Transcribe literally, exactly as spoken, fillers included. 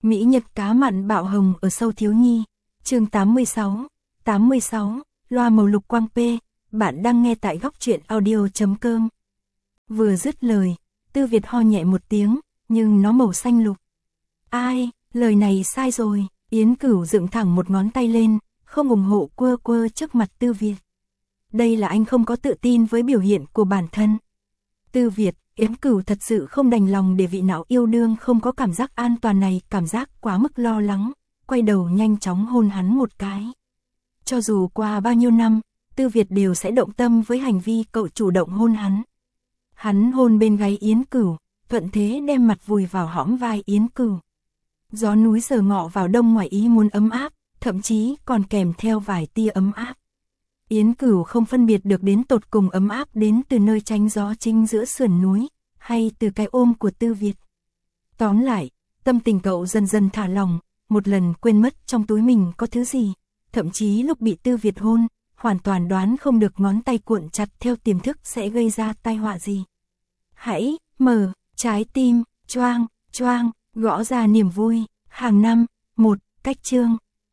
Mỹ Nhật cá mặn bạo hồng ở sâu thiếu nhi. Chương tám mươi sáu. tám mươi sáu. Loa màu lục quang P. Bạn đang nghe tại góc truyện audio.com. Vừa dứt lời, Tư Việt ho nhẹ một tiếng, nhưng nó màu xanh lục. Ai, lời này sai rồi. Yến Cửu dựng thẳng một ngón tay lên, không ủng hộ quơ quơ trước mặt Tư Việt. Đây là anh không có tự tin với biểu hiện của bản thân. Tư Việt, Yến Cửu thật sự không đành lòng để vị não yêu đương không có cảm giác an toàn này cảm giác quá mức lo lắng, quay đầu nhanh chóng hôn hắn một cái. Cho dù qua bao nhiêu năm, Tư Việt đều sẽ động tâm với hành vi cậu chủ động hôn hắn. Hắn hôn bên gáy Yến Cửu, thuận thế đem mặt vùi vào hõm vai Yến Cửu. Gió núi giờ ngọ vào đông ngoài ý muốn ấm áp, thậm chí còn kèm theo vài tia ấm áp. Yến Cửu không phân biệt được đến tột cùng ấm áp đến từ nơi tránh gió chính giữa sườn núi, hay từ cái ôm của Tư Việt. Tóm lại, tâm tình cậu dần dần thả lỏng, một lần quên mất trong túi mình có thứ gì, thậm chí lúc bị Tư Việt hôn, hoàn toàn đoán không được ngón tay cuộn chặt theo tiềm thức sẽ gây ra tai họa gì. Hãy mở trái tim, choang, choang, gõ ra niềm vui, hàng năm, một cách chương.